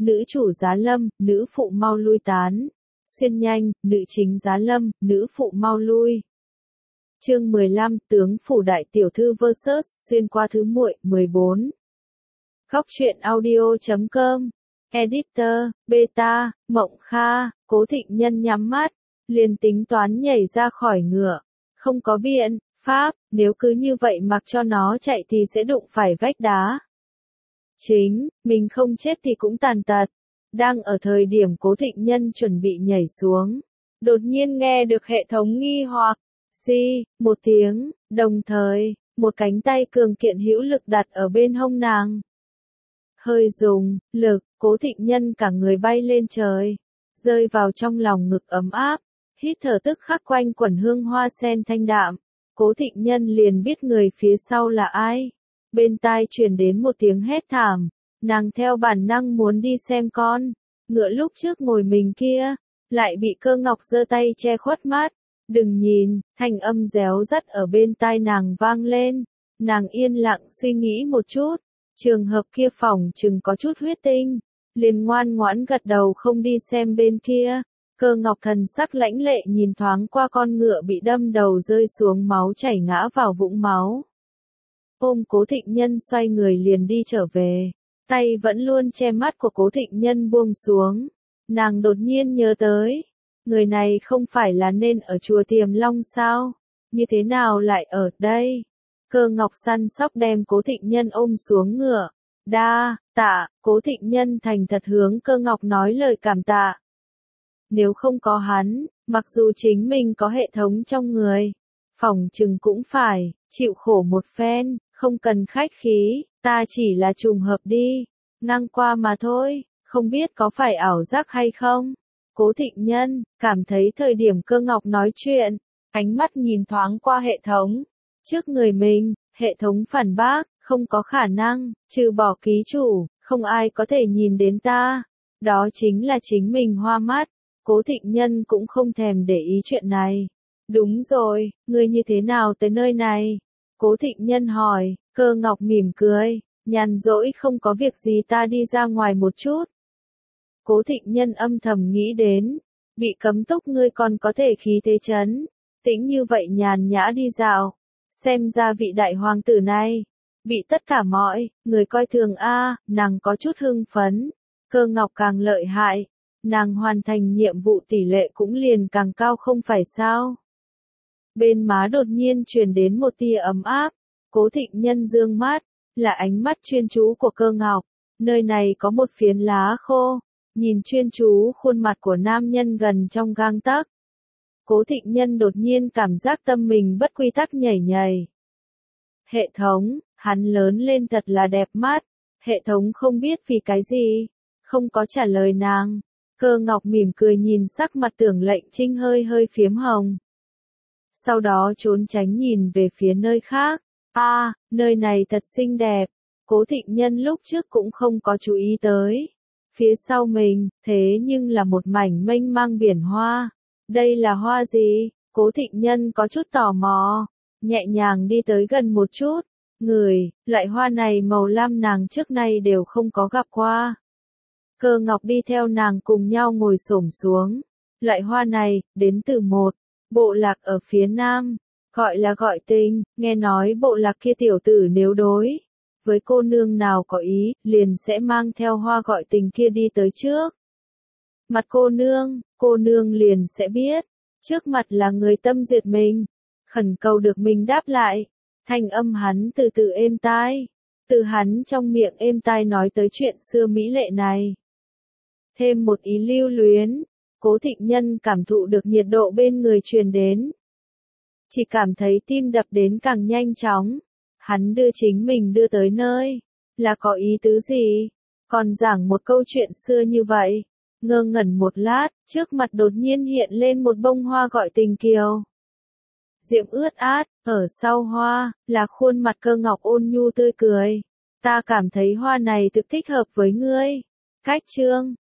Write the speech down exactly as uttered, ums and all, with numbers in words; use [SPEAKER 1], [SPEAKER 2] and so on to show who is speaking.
[SPEAKER 1] nữ chủ giá lâm, nữ phụ mau lui tán. Xuyên nhanh, nữ chính giá lâm, nữ phụ mau lui. Chương mười lăm, tướng phủ đại tiểu thư versus xuyên qua thứ muội, mười bốn. Góc truyện audio chấm com. Editor, Beta, Mộng Kha, Cố Thịnh Nhân nhắm mắt, liền tính toán nhảy ra khỏi ngựa. Không có biện pháp, nếu cứ như vậy mặc cho nó chạy thì sẽ đụng phải vách đá. Chính, mình không chết thì cũng tàn tật. Đang ở thời điểm Cố Thịnh Nhân chuẩn bị nhảy xuống, đột nhiên nghe được hệ thống nghi hoặc, xi, một tiếng, đồng thời, một cánh tay cường kiện hữu lực đặt ở bên hông nàng. Hơi dùng lực, Cố Thịnh Nhân cả người bay lên trời, rơi vào trong lòng ngực ấm áp, hít thở tức khắc quanh quẩn hương hoa sen thanh đạm. Cố Thịnh Nhân liền biết người phía sau là ai. Bên tai truyền đến một tiếng hét thảm, nàng theo bản năng muốn đi xem con ngựa lúc trước ngồi mình kia, lại bị Cơ Ngọc giơ tay che khuất mắt. Đừng nhìn, thanh âm réo rắt ở bên tai nàng vang lên. Nàng yên lặng suy nghĩ một chút, trường hợp kia phỏng chừng có chút huyết tinh, liền ngoan ngoãn gật đầu không đi xem bên kia. Cơ Ngọc thần sắc lãnh lệ nhìn thoáng qua con ngựa bị đâm đầu rơi xuống máu chảy ngã vào vũng máu. Ôm Cố Thịnh Nhân xoay người liền đi trở về, tay vẫn luôn che mắt của Cố Thịnh Nhân buông xuống. Nàng đột nhiên nhớ tới, người này không phải là nên ở chùa Tiềm Long sao? Như thế nào lại ở đây? Cơ Ngọc săn sóc đem Cố Thịnh Nhân ôm xuống ngựa. Đa tạ, Cố Thịnh Nhân thành thật hướng Cơ Ngọc nói lời cảm tạ. Nếu không có hắn, mặc dù chính mình có hệ thống trong người, phỏng chừng cũng phải chịu khổ một phen, không cần khách khí, ta chỉ là trùng hợp đi, ngang qua mà thôi, không biết có phải ảo giác hay không. Cố Thịnh Nhân cảm thấy thời điểm Cơ Ngọc nói chuyện, ánh mắt nhìn thoáng qua hệ thống trước người mình, hệ thống phản bác, không có khả năng, trừ bỏ ký chủ, không ai có thể nhìn đến ta. Đó chính là chính mình hoa mắt. Cố Thịnh Nhân cũng không thèm để ý chuyện này. Đúng rồi, ngươi như thế nào tới nơi này? Cố Thịnh Nhân hỏi. Cơ Ngọc mỉm cười, nhàn rỗi không có việc gì ta đi ra ngoài một chút. Cố Thịnh Nhân âm thầm nghĩ đến, bị cấm túc ngươi còn có thể khí thế chấn, tĩnh như vậy nhàn nhã đi dạo. Xem ra vị đại hoàng tử này, bị tất cả mọi người coi thường a, nàng có chút hưng phấn. Cơ Ngọc càng lợi hại, nàng hoàn thành nhiệm vụ tỷ lệ cũng liền càng cao không phải sao. Bên má đột nhiên truyền đến một tia ấm áp, Cố Thịnh Nhân dương mắt, là ánh mắt chuyên chú của Cơ Ngọc. Nơi này có một phiến lá khô, nhìn chuyên chú khuôn mặt của nam nhân gần trong gang tấc. Cố Thịnh Nhân đột nhiên cảm giác tâm mình bất quy tắc nhảy nhảy. Hệ thống, hắn lớn lên thật là đẹp mắt. Hệ thống không biết vì cái gì, không có trả lời nàng. Cơ Ngọc mỉm cười nhìn sắc mặt Tưởng Lệnh Trinh hơi hơi phiếm hồng. Sau đó trốn tránh nhìn về phía nơi khác. A, à, nơi này thật xinh đẹp. Cố Thịnh Nhân lúc trước cũng không có chú ý tới. Phía sau mình, thế nhưng là một mảnh mênh mang biển hoa. Đây là hoa gì? Cố Thịnh Nhân có chút tò mò. Nhẹ nhàng đi tới gần một chút. Người, loại hoa này màu lam nàng trước nay đều không có gặp qua. Cơ Ngọc đi theo nàng cùng nhau ngồi xổm xuống. Loại hoa này, đến từ một bộ lạc ở phía nam, gọi là Gọi Tình. Nghe nói bộ lạc kia tiểu tử nếu đối với cô nương nào có ý, liền sẽ mang theo hoa Gọi Tình kia đi tới trước mặt cô nương, cô nương liền sẽ biết, trước mặt là người tâm duyệt mình, khẩn cầu được mình đáp lại. Thanh âm hắn từ từ êm tai, từ hắn trong miệng êm tai nói tới chuyện xưa mỹ lệ này. Thêm một ý lưu luyến, Cố Thịnh Nhân cảm thụ được nhiệt độ bên người truyền đến. Chỉ cảm thấy tim đập đến càng nhanh chóng. Hắn đưa chính mình đưa tới nơi, là có ý tứ gì? Còn giảng một câu chuyện xưa như vậy. Ngơ ngẩn một lát, trước mặt đột nhiên hiện lên một bông hoa Gọi Tình kiều. Diễm ướt át, ở sau hoa, là khuôn mặt Cơ Ngọc ôn nhu tươi cười. Ta cảm thấy hoa này thực thích hợp với ngươi. Cách chương,